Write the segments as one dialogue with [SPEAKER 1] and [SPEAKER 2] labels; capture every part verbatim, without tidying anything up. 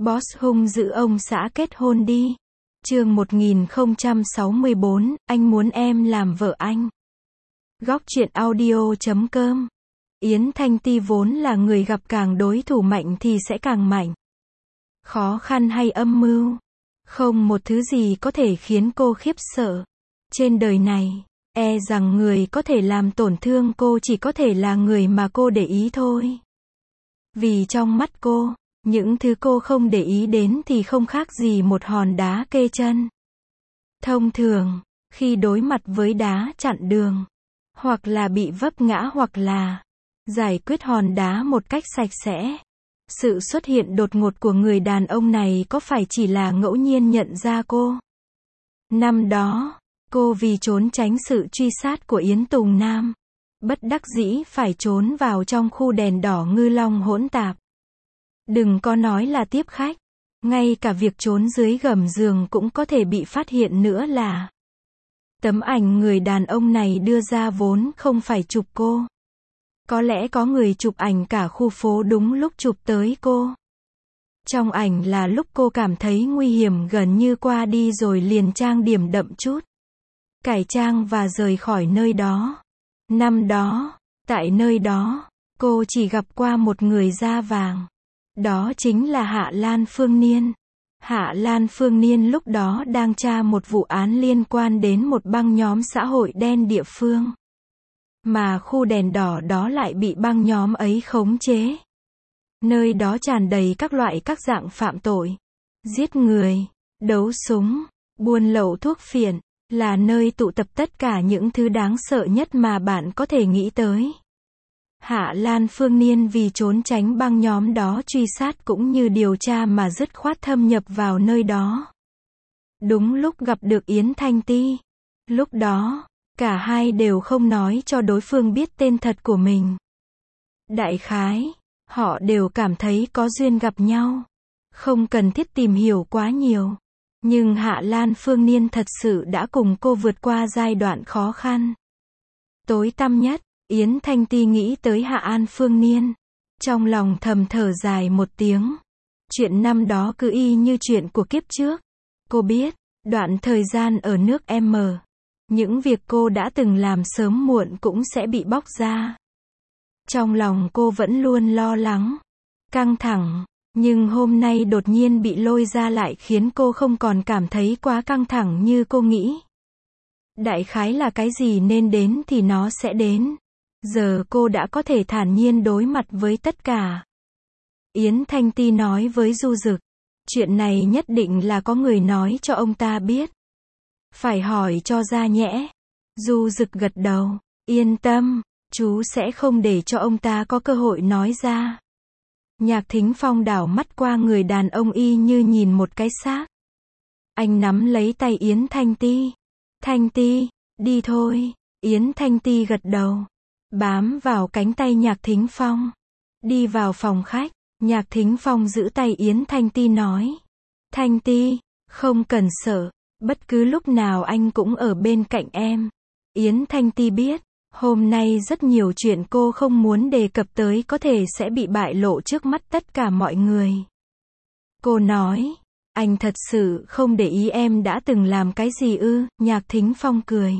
[SPEAKER 1] Boss hung dữ ông xã kết hôn đi. Chương một nghìn không trăm sáu mươi bốn, anh muốn em làm vợ anh. Góc truyện audio chấm com. Yến Thanh Ti vốn là người gặp càng đối thủ mạnh thì sẽ càng mạnh. Khó khăn hay âm mưu, không một thứ gì có thể khiến cô khiếp sợ. Trên đời này, e rằng người có thể làm tổn thương cô chỉ có thể là người mà cô để ý thôi. Vì trong mắt cô, những thứ cô không để ý đến thì không khác gì một hòn đá kê chân. Thông thường, khi đối mặt với đá chặn đường, hoặc là bị vấp ngã hoặc là giải quyết hòn đá một cách sạch sẽ. Sự xuất hiện đột ngột của người đàn ông này có phải chỉ là ngẫu nhiên nhận ra cô? Năm đó, cô vì trốn tránh sự truy sát của Yến Tùng Nam, bất đắc dĩ phải trốn vào trong khu đèn đỏ Ngư Long hỗn tạp. Đừng có nói là tiếp khách, ngay cả việc trốn dưới gầm giường cũng có thể bị phát hiện nữa là. Tấm ảnh người đàn ông này đưa ra vốn không phải chụp cô. Có lẽ có người chụp ảnh cả khu phố đúng lúc chụp tới cô. Trong ảnh là lúc cô cảm thấy nguy hiểm gần như qua đi rồi liền trang điểm đậm chút, cải trang và rời khỏi nơi đó. Năm đó, tại nơi đó, cô chỉ gặp qua một người da vàng. Đó chính là Hạ Lan Phương Niên. Hạ Lan Phương Niên lúc đó đang tra một vụ án liên quan đến một băng nhóm xã hội đen địa phương. Mà khu đèn đỏ đó lại bị băng nhóm ấy khống chế. Nơi đó tràn đầy các loại các dạng phạm tội. Giết người, đấu súng, buôn lậu thuốc phiện, là nơi tụ tập tất cả những thứ đáng sợ nhất mà bạn có thể nghĩ tới. Hạ Lan Phương Niên vì trốn tránh băng nhóm đó truy sát cũng như điều tra mà dứt khoát thâm nhập vào nơi đó. Đúng lúc gặp được Yến Thanh Ti. Lúc đó, cả hai đều không nói cho đối phương biết tên thật của mình. Đại khái, họ đều cảm thấy có duyên gặp nhau. Không cần thiết tìm hiểu quá nhiều. Nhưng Hạ Lan Phương Niên thật sự đã cùng cô vượt qua giai đoạn khó khăn. Tối tăm nhất, Yến Thanh Ti nghĩ tới Hạ An Phương Niên. Trong lòng thầm thở dài một tiếng. Chuyện năm đó cứ y như chuyện của kiếp trước. Cô biết, đoạn thời gian ở nước M, những việc cô đã từng làm sớm muộn cũng sẽ bị bóc ra. Trong lòng cô vẫn luôn lo lắng, căng thẳng, nhưng hôm nay đột nhiên bị lôi ra lại khiến cô không còn cảm thấy quá căng thẳng như cô nghĩ. Đại khái là cái gì nên đến thì nó sẽ đến. Giờ cô đã có thể thản nhiên đối mặt với tất cả. Yến Thanh Ti nói với Du Dực, chuyện này nhất định là có người nói cho ông ta biết. Phải hỏi cho ra nhẽ. Du Dực gật đầu, yên tâm, chú sẽ không để cho ông ta có cơ hội nói ra. Nhạc Thính Phong đảo mắt qua người đàn ông y như nhìn một cái xác. Anh nắm lấy tay Yến Thanh Ti. Thanh Ti, đi thôi. Yến Thanh Ti gật đầu, bám vào cánh tay Nhạc Thính Phong. Đi vào phòng khách, Nhạc Thính Phong giữ tay Yến Thanh Ti nói. Thanh Ti, không cần sợ, bất cứ lúc nào anh cũng ở bên cạnh em. Yến Thanh Ti biết, hôm nay rất nhiều chuyện cô không muốn đề cập tới có thể sẽ bị bại lộ trước mắt tất cả mọi người. Cô nói, anh thật sự không để ý em đã từng làm cái gì ư? Nhạc Thính Phong cười.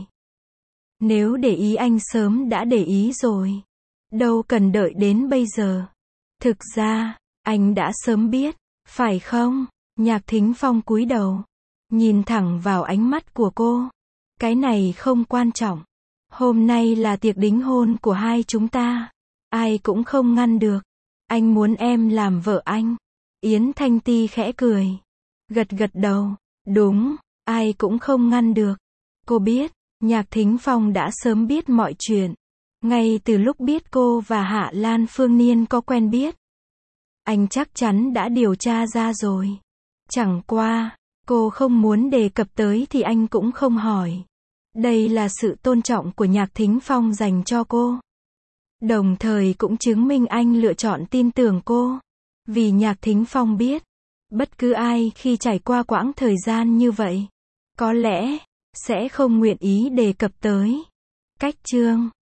[SPEAKER 1] Nếu để ý anh sớm đã để ý rồi. Đâu cần đợi đến bây giờ. Thực ra, anh đã sớm biết, phải không? Nhạc Thính Phong cúi đầu, nhìn thẳng vào ánh mắt của cô. Cái này không quan trọng. Hôm nay là tiệc đính hôn của hai chúng ta. Ai cũng không ngăn được. Anh muốn em làm vợ anh. Yến Thanh Ti khẽ cười. Gật gật đầu. Đúng, ai cũng không ngăn được. Cô biết, Nhạc Thính Phong đã sớm biết mọi chuyện. Ngay từ lúc biết cô và Hạ Lan Phương Niên có quen biết. Anh chắc chắn đã điều tra ra rồi. Chẳng qua, cô không muốn đề cập tới thì anh cũng không hỏi. Đây là sự tôn trọng của Nhạc Thính Phong dành cho cô. Đồng thời cũng chứng minh anh lựa chọn tin tưởng cô. Vì Nhạc Thính Phong biết, bất cứ ai khi trải qua quãng thời gian như vậy, có lẽ sẽ không nguyện ý đề cập tới. Cách chương